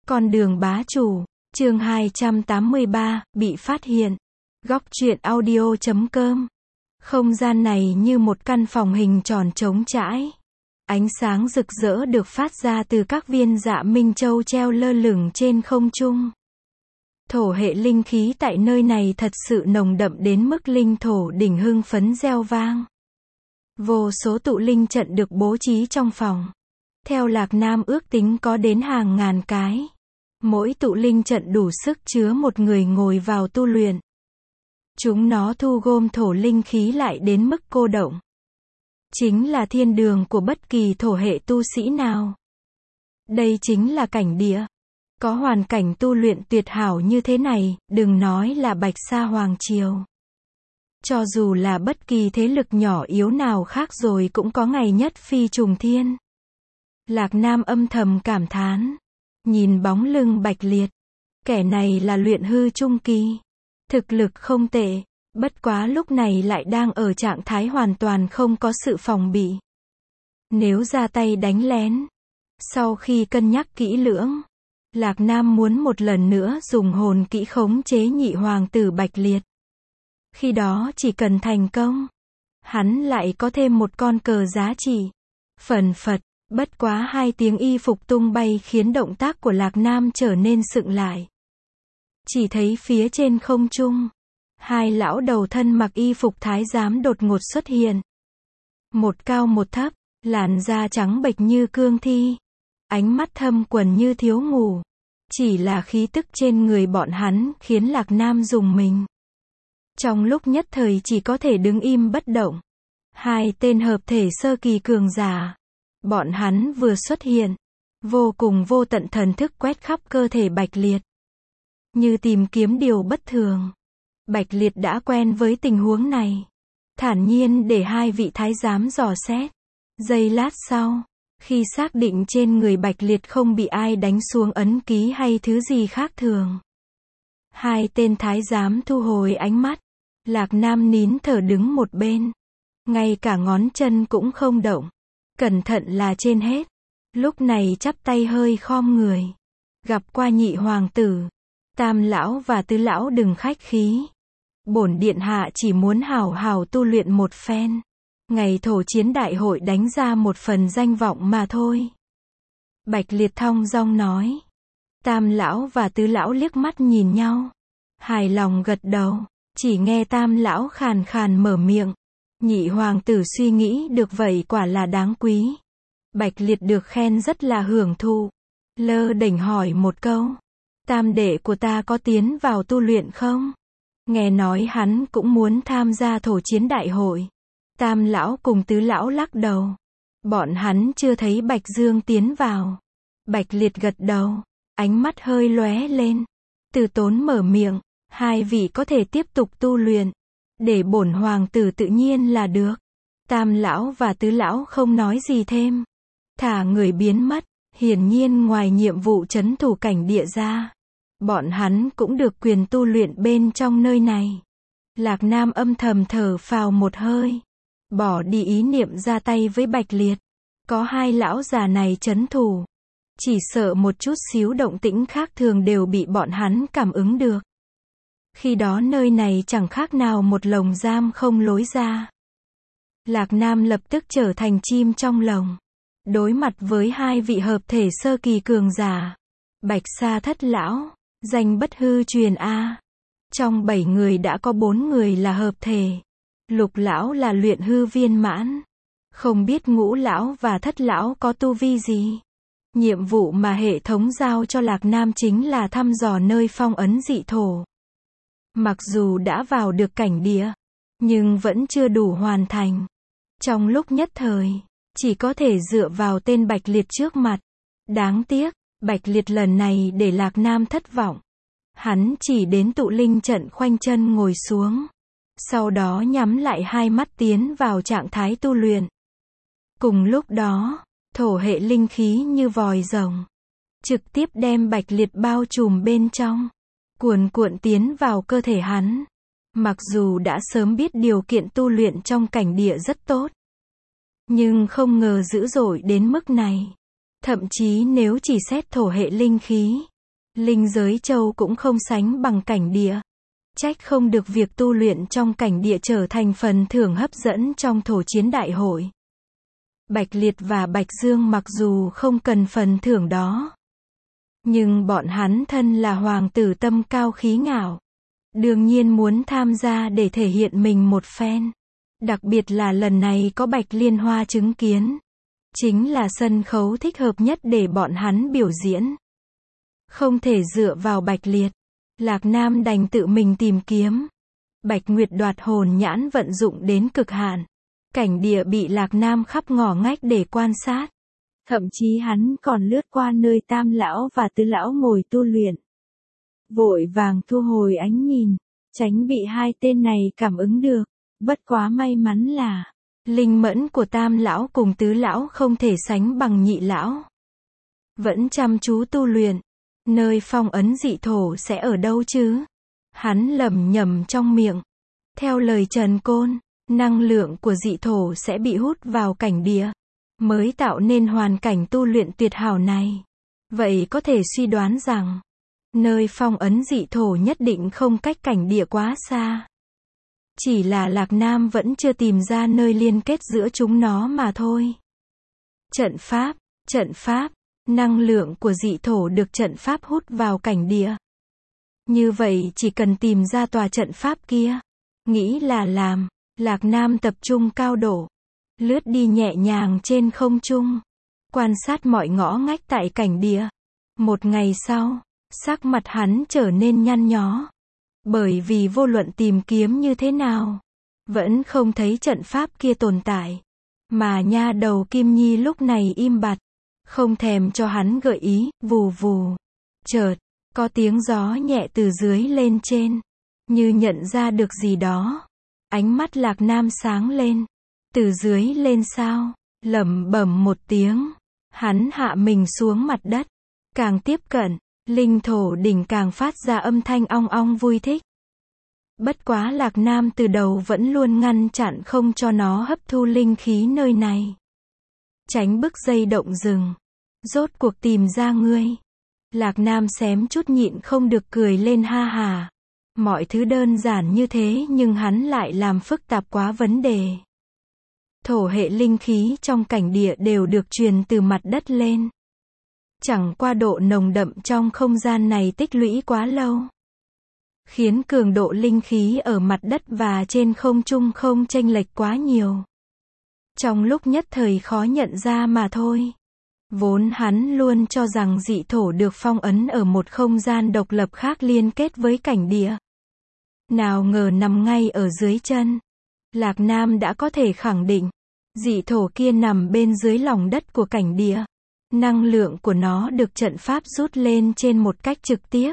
Con đường bá chủ, chương 283, bị phát hiện. Góc truyện audio.com. Không gian này như một căn phòng hình tròn trống trải. Ánh sáng rực rỡ được phát ra từ các viên dạ minh châu treo lơ lửng trên không trung. Thổ hệ linh khí tại nơi này thật sự nồng đậm đến mức linh thổ đỉnh hưng phấn reo vang. Vô số tụ linh trận được bố trí trong phòng. Theo Lạc Nam ước tính có đến hàng ngàn cái. Mỗi tụ linh trận đủ sức chứa một người ngồi vào tu luyện. Chúng nó thu gom thổ linh khí lại đến mức cô động. Chính là thiên đường của bất kỳ thổ hệ tu sĩ nào. Đây chính là cảnh địa. Có hoàn cảnh tu luyện tuyệt hảo như thế này, đừng nói là Bạch Sa Hoàng Triều. Cho dù là bất kỳ thế lực nhỏ yếu nào khác rồi cũng có ngày nhất phi trùng thiên. Lạc Nam âm thầm cảm thán. Nhìn bóng lưng Bạch Liệt. Kẻ này là luyện hư trung kỳ. Thực lực không tệ. Bất quá lúc này lại đang ở trạng thái hoàn toàn không có sự phòng bị. Nếu ra tay đánh lén. Sau khi cân nhắc kỹ lưỡng. Lạc Nam muốn một lần nữa dùng hồn kỹ khống chế nhị hoàng tử Bạch Liệt. Khi đó chỉ cần thành công. Hắn lại có thêm một con cờ giá trị. Phần phật. Bất quá 2 tiếng y phục tung bay khiến động tác của Lạc Nam trở nên sựng lại. Chỉ thấy phía trên không trung. 2 lão đầu thân mặc y phục thái giám đột ngột xuất hiện. Một cao một thấp, làn da trắng bệch như cương thi. Ánh mắt thâm quầng như thiếu ngủ. Chỉ là khí tức trên người bọn hắn khiến Lạc Nam rùng mình. Trong lúc nhất thời chỉ có thể đứng im bất động. 2 tên hợp thể sơ kỳ cường giả. Bọn hắn vừa xuất hiện. Vô cùng vô tận thần thức quét khắp cơ thể Bạch Liệt. Như tìm kiếm điều bất thường. Bạch Liệt đã quen với tình huống này. Thản nhiên để 2 vị thái giám dò xét. Giây lát sau. Khi xác định trên người Bạch Liệt không bị ai đánh xuống ấn ký hay thứ gì khác thường. 2 tên thái giám thu hồi ánh mắt. Lạc Nam nín thở đứng một bên. Ngay cả ngón chân cũng không động. Cẩn thận là trên hết. Lúc này chắp tay hơi khom người. Gặp qua nhị hoàng tử. Tam lão và tứ lão đừng khách khí. Bổn điện hạ chỉ muốn hảo hảo tu luyện một phen. Ngày thổ chiến đại hội đánh ra một phần danh vọng mà thôi. Bạch Liệt thong dong nói. Tam lão và tứ lão liếc mắt nhìn nhau. Hài lòng gật đầu. Chỉ nghe tam lão khàn khàn mở miệng. Nhị hoàng tử suy nghĩ được vậy quả là đáng quý. Bạch Liệt được khen rất là hưởng thụ. Lơ đễnh hỏi một câu. Tam đệ của ta có tiến vào tu luyện không? Nghe nói hắn cũng muốn tham gia thổ chiến đại hội. Tam lão cùng tứ lão lắc đầu. Bọn hắn chưa thấy Bạch Dương tiến vào. Bạch Liệt gật đầu. Ánh mắt hơi lóe lên. Từ Tốn mở miệng. 2 vị có thể tiếp tục tu luyện. Để bổn hoàng tử tự nhiên là được. Tam lão và tứ lão không nói gì thêm. Thả người biến mất. Hiển nhiên ngoài nhiệm vụ trấn thủ cảnh địa ra. Bọn hắn cũng được quyền tu luyện bên trong nơi này. Lạc Nam âm thầm thở phào một hơi. Bỏ đi ý niệm ra tay với Bạch Liệt. Có 2 lão già này trấn thủ. Chỉ sợ một chút xíu động tĩnh khác thường đều bị bọn hắn cảm ứng được. Khi đó nơi này chẳng khác nào một lồng giam không lối ra. Lạc Nam lập tức trở thành chim trong lồng. Đối mặt với 2 vị hợp thể sơ kỳ cường giả. Bạch Sa thất lão. Danh bất hư truyền A. Trong 7 người đã có 4 người là hợp thể. Lục lão là luyện hư viên mãn. Không biết ngũ lão và thất lão có tu vi gì. Nhiệm vụ mà hệ thống giao cho Lạc Nam chính là thăm dò nơi phong ấn dị thổ. Mặc dù đã vào được cảnh địa, nhưng vẫn chưa đủ hoàn thành. Trong lúc nhất thời, chỉ có thể dựa vào tên Bạch Liệt trước mặt. Đáng tiếc, Bạch Liệt lần này để Lạc Nam thất vọng. Hắn chỉ đến tụ linh trận khoanh chân ngồi xuống. Sau đó nhắm lại 2 mắt tiến vào trạng thái tu luyện. Cùng lúc đó, thổ hệ linh khí như vòi rồng. Trực tiếp đem Bạch Liệt bao trùm bên trong. Cuồn cuộn tiến vào cơ thể hắn. Mặc dù đã sớm biết điều kiện tu luyện trong cảnh địa rất tốt. Nhưng không ngờ dữ dội đến mức này. Thậm chí nếu chỉ xét thổ hệ linh khí, Linh giới châu cũng không sánh bằng cảnh địa. Trách không được việc tu luyện trong cảnh địa trở thành phần thưởng hấp dẫn trong thổ chiến đại hội. Bạch Liệt và Bạch Dương mặc dù không cần phần thưởng đó, nhưng bọn hắn thân là hoàng tử tâm cao khí ngạo, đương nhiên muốn tham gia để thể hiện mình một phen. Đặc biệt là lần này có Bạch Liên Hoa chứng kiến. Chính là sân khấu thích hợp nhất để bọn hắn biểu diễn. Không thể dựa vào Bạch Liệt, Lạc Nam đành tự mình tìm kiếm. Bạch Nguyệt đoạt hồn nhãn vận dụng đến cực hạn. Cảnh địa bị Lạc Nam khắp ngõ ngách để quan sát. Thậm chí hắn còn lướt qua nơi Tam lão và Tứ lão ngồi tu luyện. Vội vàng thu hồi ánh nhìn, tránh bị hai tên này cảm ứng được. Bất quá may mắn là linh mẫn của Tam lão cùng Tứ lão không thể sánh bằng Nhị lão. Vẫn chăm chú tu luyện. Nơi phong ấn dị thổ sẽ ở đâu chứ? Hắn lẩm nhẩm trong miệng. Theo lời Trần Côn, năng lượng của dị thổ sẽ bị hút vào cảnh địa, mới tạo nên hoàn cảnh tu luyện tuyệt hảo này. Vậy có thể suy đoán rằng, nơi phong ấn dị thổ nhất định không cách cảnh địa quá xa. Chỉ là Lạc Nam vẫn chưa tìm ra nơi liên kết giữa chúng nó mà thôi. Trận pháp, năng lượng của dị thổ được trận pháp hút vào cảnh địa. Như vậy chỉ cần tìm ra tòa trận pháp kia, nghĩ là làm. Lạc Nam tập trung cao độ, lướt đi nhẹ nhàng trên không trung, quan sát mọi ngõ ngách tại cảnh địa. Một ngày sau, sắc mặt hắn trở nên nhăn nhó, bởi vì vô luận tìm kiếm như thế nào, vẫn không thấy trận pháp kia tồn tại. Mà nha đầu Kim Nhi lúc này im bặt, không thèm cho hắn gợi ý. Vù vù. Chợt, có tiếng gió nhẹ từ dưới lên trên, như nhận ra được gì đó. Ánh mắt Lạc Nam sáng lên. Từ dưới lên sao? Lẩm bẩm một tiếng. Hắn hạ mình xuống mặt đất. Càng tiếp cận, linh thổ đỉnh càng phát ra âm thanh ong ong vui thích. Bất quá Lạc Nam từ đầu vẫn luôn ngăn chặn không cho nó hấp thu linh khí nơi này. Tránh bức dây động rừng. Rốt cuộc tìm ra ngươi. Lạc Nam xém chút nhịn không được cười lên ha hà. Mọi thứ đơn giản như thế nhưng hắn lại làm phức tạp quá vấn đề. Thổ hệ linh khí trong cảnh địa đều được truyền từ mặt đất lên. Chẳng qua độ nồng đậm trong không gian này tích lũy quá lâu, khiến cường độ linh khí ở mặt đất và trên không trung không chênh lệch quá nhiều. Trong lúc nhất thời khó nhận ra mà thôi. Vốn hắn luôn cho rằng dị thổ được phong ấn ở một không gian độc lập khác liên kết với cảnh địa. Nào ngờ nằm ngay ở dưới chân. Lạc Nam đã có thể khẳng định, dị thổ kia nằm bên dưới lòng đất của cảnh địa. Năng lượng của nó được trận pháp rút lên trên một cách trực tiếp.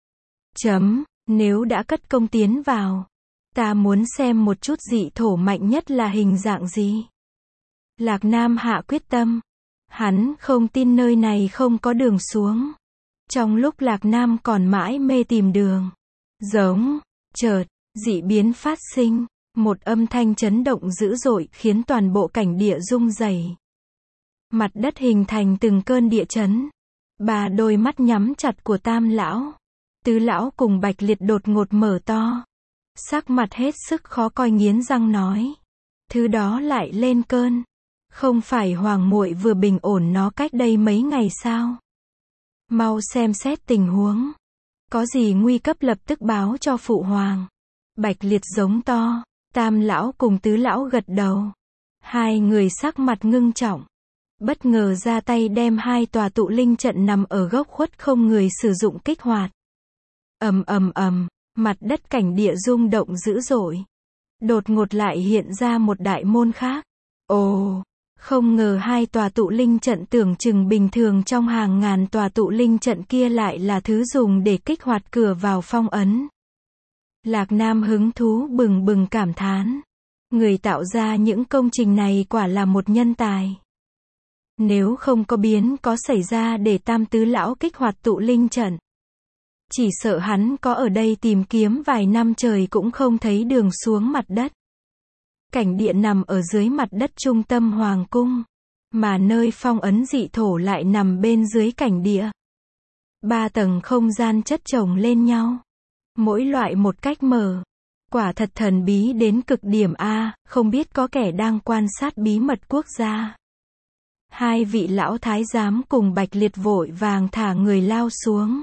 Nếu đã cất công tiến vào, ta muốn xem một chút dị thổ mạnh nhất là hình dạng gì. Lạc Nam hạ quyết tâm. Hắn không tin nơi này không có đường xuống. Trong lúc Lạc Nam còn mãi mê tìm đường, chợt, dị biến phát sinh. Một âm thanh chấn động dữ dội khiến toàn bộ cảnh địa rung rẩy. Mặt đất hình thành từng cơn địa chấn. Ba đôi mắt nhắm chặt của Tam lão, Tứ lão cùng Bạch Liệt đột ngột mở to. Sắc mặt hết sức khó coi nghiến răng nói. Thứ đó lại lên cơn. Không phải hoàng muội vừa bình ổn nó cách đây mấy ngày sao? Mau xem xét tình huống. Có gì nguy cấp lập tức báo cho phụ hoàng. Bạch Liệt giống to. Tam lão cùng Tứ lão gật đầu. Hai người sắc mặt ngưng trọng. Bất ngờ ra tay đem hai tòa tụ linh trận nằm ở góc khuất không người sử dụng kích hoạt. Mặt đất cảnh địa rung động dữ dội. Đột ngột lại hiện ra một đại môn khác. Ồ, không ngờ hai tòa tụ linh trận tưởng chừng bình thường trong hàng ngàn tòa tụ linh trận kia lại là thứ dùng để kích hoạt cửa vào phong ấn. Lạc Nam hứng thú bừng bừng cảm thán. Người tạo ra những công trình này quả là một nhân tài. Nếu không có biến có xảy ra để Tam Tứ lão kích hoạt tụ linh trận, chỉ sợ hắn có ở đây tìm kiếm vài năm trời cũng không thấy đường xuống mặt đất. Cảnh địa nằm ở dưới mặt đất trung tâm hoàng cung, mà nơi phong ấn dị thổ lại nằm bên dưới cảnh địa. 3 tầng không gian chất chồng lên nhau. Mỗi loại một cách mở. Quả thật thần bí đến cực điểm a, không biết có kẻ đang quan sát bí mật quốc gia. Hai vị lão thái giám cùng Bạch Liệt vội vàng thả người lao xuống.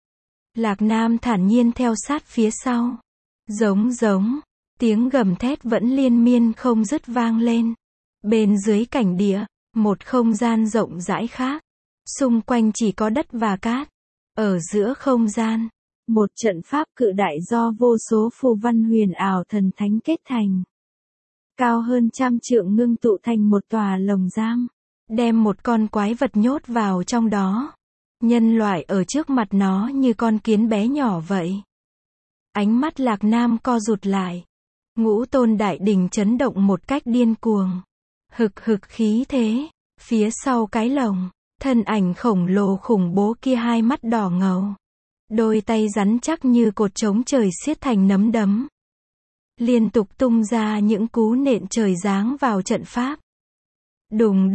Lạc Nam thản nhiên theo sát phía sau. Giống, tiếng gầm thét vẫn liên miên không dứt vang lên. Bên dưới cảnh địa, một không gian rộng rãi khác. Xung quanh chỉ có đất và cát. Ở giữa không gian, một trận pháp cự đại do vô số phù văn huyền ảo thần thánh kết thành. Cao hơn 100 trượng ngưng tụ thành một tòa lồng giam. Đem một con quái vật nhốt vào trong đó. Nhân loại ở trước mặt nó như con kiến bé nhỏ vậy. Ánh mắt Lạc Nam co rụt lại. Ngũ tôn đại đỉnh chấn động một cách điên cuồng. Hực khí thế. Phía sau cái lồng, thân ảnh khổng lồ khủng bố kia hai mắt đỏ ngầu. Đôi tay rắn chắc như cột trống trời siết thành nắm đấm. Liên tục tung ra những cú nện trời giáng vào trận pháp. Đùng.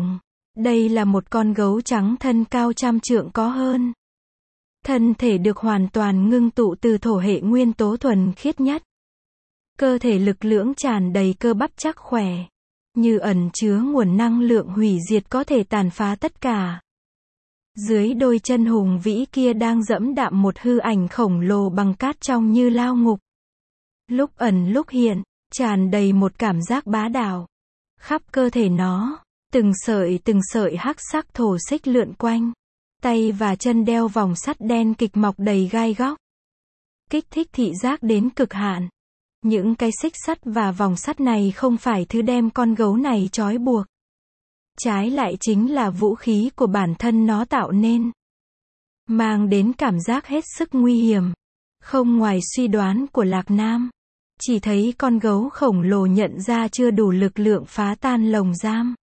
Đây là một con gấu trắng thân cao 100 trượng có hơn. Thân thể được hoàn toàn ngưng tụ từ thổ hệ nguyên tố thuần khiết nhất. Cơ thể lực lưỡng tràn đầy cơ bắp chắc khỏe. Như ẩn chứa nguồn năng lượng hủy diệt có thể tàn phá tất cả. Dưới đôi chân hùng vĩ kia đang dẫm đạp một hư ảnh khổng lồ bằng cát trong như lao ngục. Lúc ẩn lúc hiện, tràn đầy một cảm giác bá đạo. Khắp cơ thể nó, từng sợi hắc sắc thổ xích lượn quanh. Tay và chân đeo vòng sắt đen kịch mọc đầy gai góc. Kích thích thị giác đến cực hạn. Những cái xích sắt và vòng sắt này không phải thứ đem con gấu này trói buộc. Trái lại chính là vũ khí của bản thân nó tạo nên. Mang đến cảm giác hết sức nguy hiểm. Không ngoài suy đoán của Lạc Nam. Chỉ thấy con gấu khổng lồ nhận ra chưa đủ lực lượng phá tan lồng giam.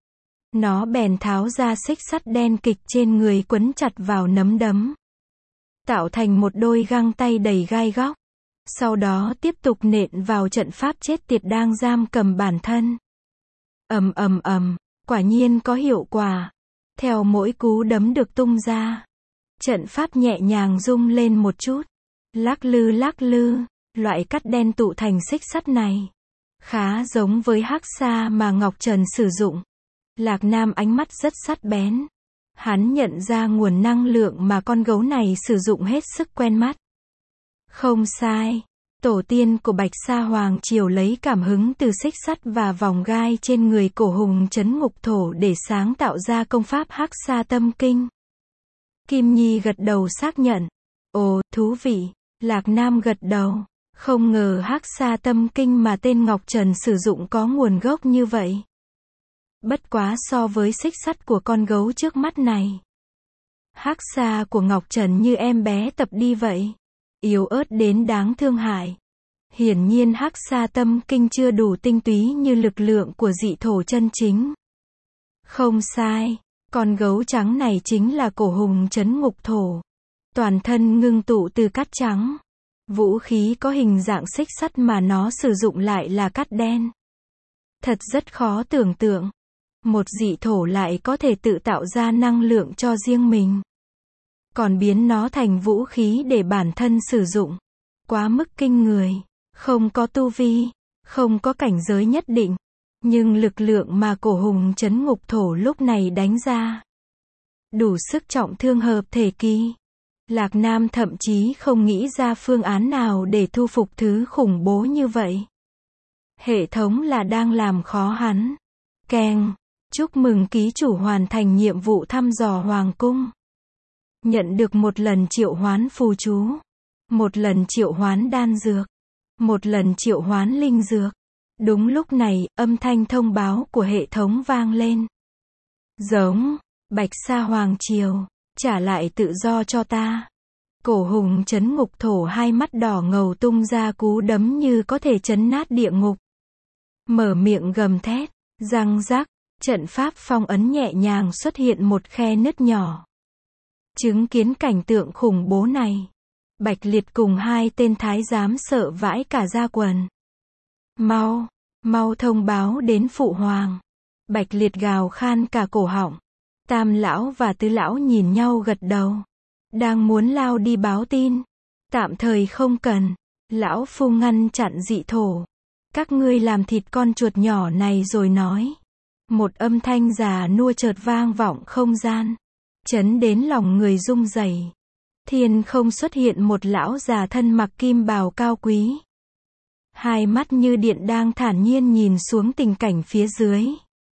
Nó bèn tháo ra xích sắt đen kịch trên người quấn chặt vào nắm đấm. Tạo thành một đôi găng tay đầy gai góc. Sau đó tiếp tục nện vào trận pháp chết tiệt đang giam cầm bản thân. Ầm, quả nhiên có hiệu quả. Theo mỗi cú đấm được tung ra, trận pháp nhẹ nhàng rung lên một chút. Lắc lư, loại cắt đen tụ thành xích sắt này. Khá giống với hắc sa mà Ngọc Trần sử dụng. Lạc Nam ánh mắt rất sắc bén. Hắn nhận ra nguồn năng lượng mà con gấu này sử dụng hết sức quen mắt. Không sai, tổ tiên của Bạch Sa Hoàng Triều lấy cảm hứng từ xích sắt và vòng gai trên người cổ hùng trấn ngục thổ để sáng tạo ra công pháp Hắc Sa Tâm Kinh. Kim Nhi gật đầu xác nhận. Ồ, thú vị. Lạc Nam gật đầu. Không ngờ Hắc Sa Tâm Kinh mà tên Ngọc Trần sử dụng có nguồn gốc như vậy. Bất quá so với xích sắt của con gấu trước mắt này, Hắc Sa của Ngọc Trần như em bé tập đi vậy. Yếu ớt đến đáng thương hại. Hiển nhiên Hắc Sa Tâm Kinh chưa đủ tinh túy như lực lượng của dị thổ chân chính. Không sai, con gấu trắng này chính là cổ hùng trấn ngục thổ. Toàn thân ngưng tụ từ cát trắng. Vũ khí có hình dạng xích sắt mà nó sử dụng lại là cát đen. Thật rất khó tưởng tượng. Một dị thổ lại có thể tự tạo ra năng lượng cho riêng mình. Còn biến nó thành vũ khí để bản thân sử dụng. Quá mức kinh người. Không có tu vi, không có cảnh giới nhất định. Nhưng lực lượng mà cổ hùng trấn ngục thổ lúc này đánh ra, đủ sức trọng thương hợp thể kỳ. Lạc Nam thậm chí không nghĩ ra phương án nào để thu phục thứ khủng bố như vậy. Hệ thống là đang làm khó hắn. Keng, chúc mừng ký chủ hoàn thành nhiệm vụ thăm dò hoàng cung. Nhận được một lần triệu hoán phù chú, một lần triệu hoán đan dược, một lần triệu hoán linh dược. Đúng lúc này, âm thanh thông báo của hệ thống vang lên. Giống, Bạch Sa Hoàng Triều, trả lại tự do cho ta. Cổ hùng trấn ngục thổ hai mắt đỏ ngầu tung ra cú đấm như có thể chấn nát địa ngục. Mở miệng gầm thét, răng rắc, trận pháp phong ấn nhẹ nhàng xuất hiện một khe nứt nhỏ. Chứng kiến cảnh tượng khủng bố này, Bạch Liệt cùng hai tên thái giám sợ vãi cả da quần. Mau thông báo đến phụ hoàng. Bạch Liệt gào khan cả cổ họng. Tam lão và tứ lão nhìn nhau gật đầu. đang muốn lao đi báo tin. Tạm thời không cần. Lão Phu ngăn chặn dị thổ. Các ngươi làm thịt con chuột nhỏ này rồi nói. Một âm thanh già nua chợt vang vọng không gian. Chấn đến lòng người rung rẩy. Thiên không xuất hiện một lão già thân mặc kim bào cao quý. Hai mắt như điện đang thản nhiên nhìn xuống tình cảnh phía dưới.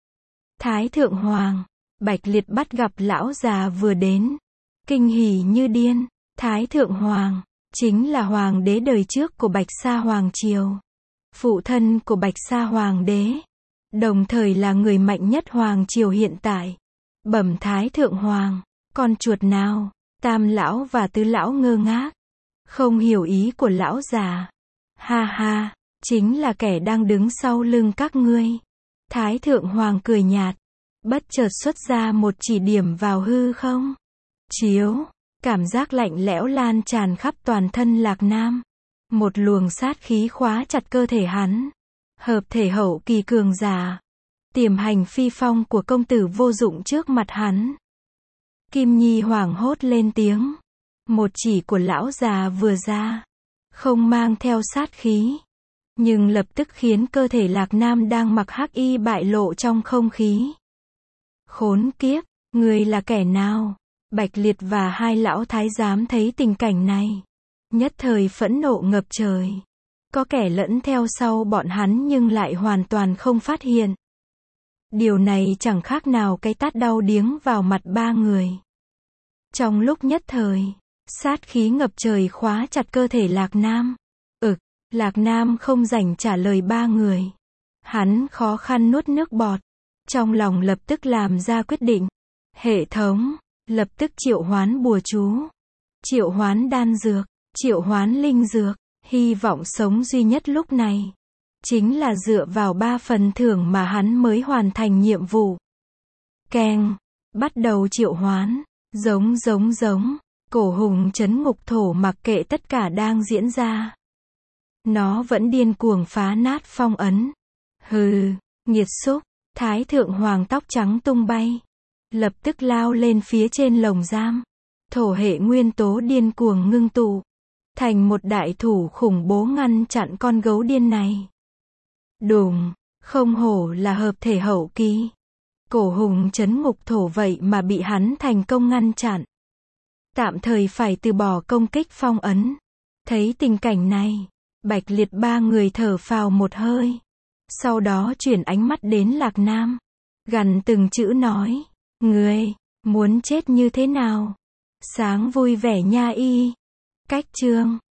Thái Thượng Hoàng, Bạch Liệt bắt gặp lão già vừa đến. Kinh hỉ như điên. Thái Thượng Hoàng, chính là hoàng đế đời trước của Bạch Sa Hoàng Triều. Phụ thân của Bạch Sa Hoàng đế. Đồng thời là người mạnh nhất Hoàng Triều hiện tại. Bẩm Thái Thượng Hoàng, con chuột nào? Tam lão và tứ lão ngơ ngác. Không hiểu ý của lão già. Ha ha, chính là kẻ đang đứng sau lưng các ngươi. Thái Thượng Hoàng cười nhạt. Bất chợt xuất ra một chỉ điểm vào hư không. Chiếu, cảm giác lạnh lẽo lan tràn khắp toàn thân Lạc Nam. Một luồng sát khí khóa chặt cơ thể hắn. Hợp thể hậu kỳ cường giả. Tiềm hành phi phong của công tử vô dụng trước mặt hắn. Kim Nhi hoảng hốt lên tiếng. Một chỉ của lão già vừa ra. Không mang theo sát khí. Nhưng lập tức khiến cơ thể Lạc Nam đang mặc hắc y bại lộ trong không khí. Khốn kiếp, người là kẻ nào? Bạch Liệt và hai lão thái giám thấy tình cảnh này. Nhất thời phẫn nộ ngập trời. Có kẻ lẫn theo sau bọn hắn nhưng lại hoàn toàn không phát hiện. Điều này chẳng khác nào cái tát đau điếng vào mặt ba người. Trong lúc nhất thời, sát khí ngập trời khóa chặt cơ thể Lạc Nam. Lạc Nam không rảnh trả lời ba người. Hắn khó khăn nuốt nước bọt. Trong lòng lập tức làm ra quyết định. Hệ thống, lập tức triệu hoán bùa chú. Triệu hoán đan dược, triệu hoán linh dược. Hy vọng sống duy nhất lúc này. Chính là dựa vào 3 phần thưởng mà hắn mới hoàn thành nhiệm vụ. Keng, bắt đầu triệu hoán. Giống. Cổ hùng trấn ngục thổ mặc kệ tất cả đang diễn ra. Nó vẫn điên cuồng phá nát phong ấn. Hừ, nghiệt xúc. Thái Thượng Hoàng tóc trắng tung bay. Lập tức lao lên phía trên lồng giam. Thổ hệ nguyên tố điên cuồng ngưng tụ. Thành một đại thủ khủng bố ngăn chặn con gấu điên này. Đùng, không hổ là hợp thể hậu kỳ. Cổ hùng trấn ngục thổ vậy mà bị hắn thành công ngăn chặn. Tạm thời phải từ bỏ công kích phong ấn. Thấy tình cảnh này, Bạch Liệt ba người thở phào một hơi. Sau đó chuyển ánh mắt đến Lạc Nam. Gằn từng chữ nói. Ngươi, muốn chết như thế nào? Sáng vui vẻ nha y. Cách chương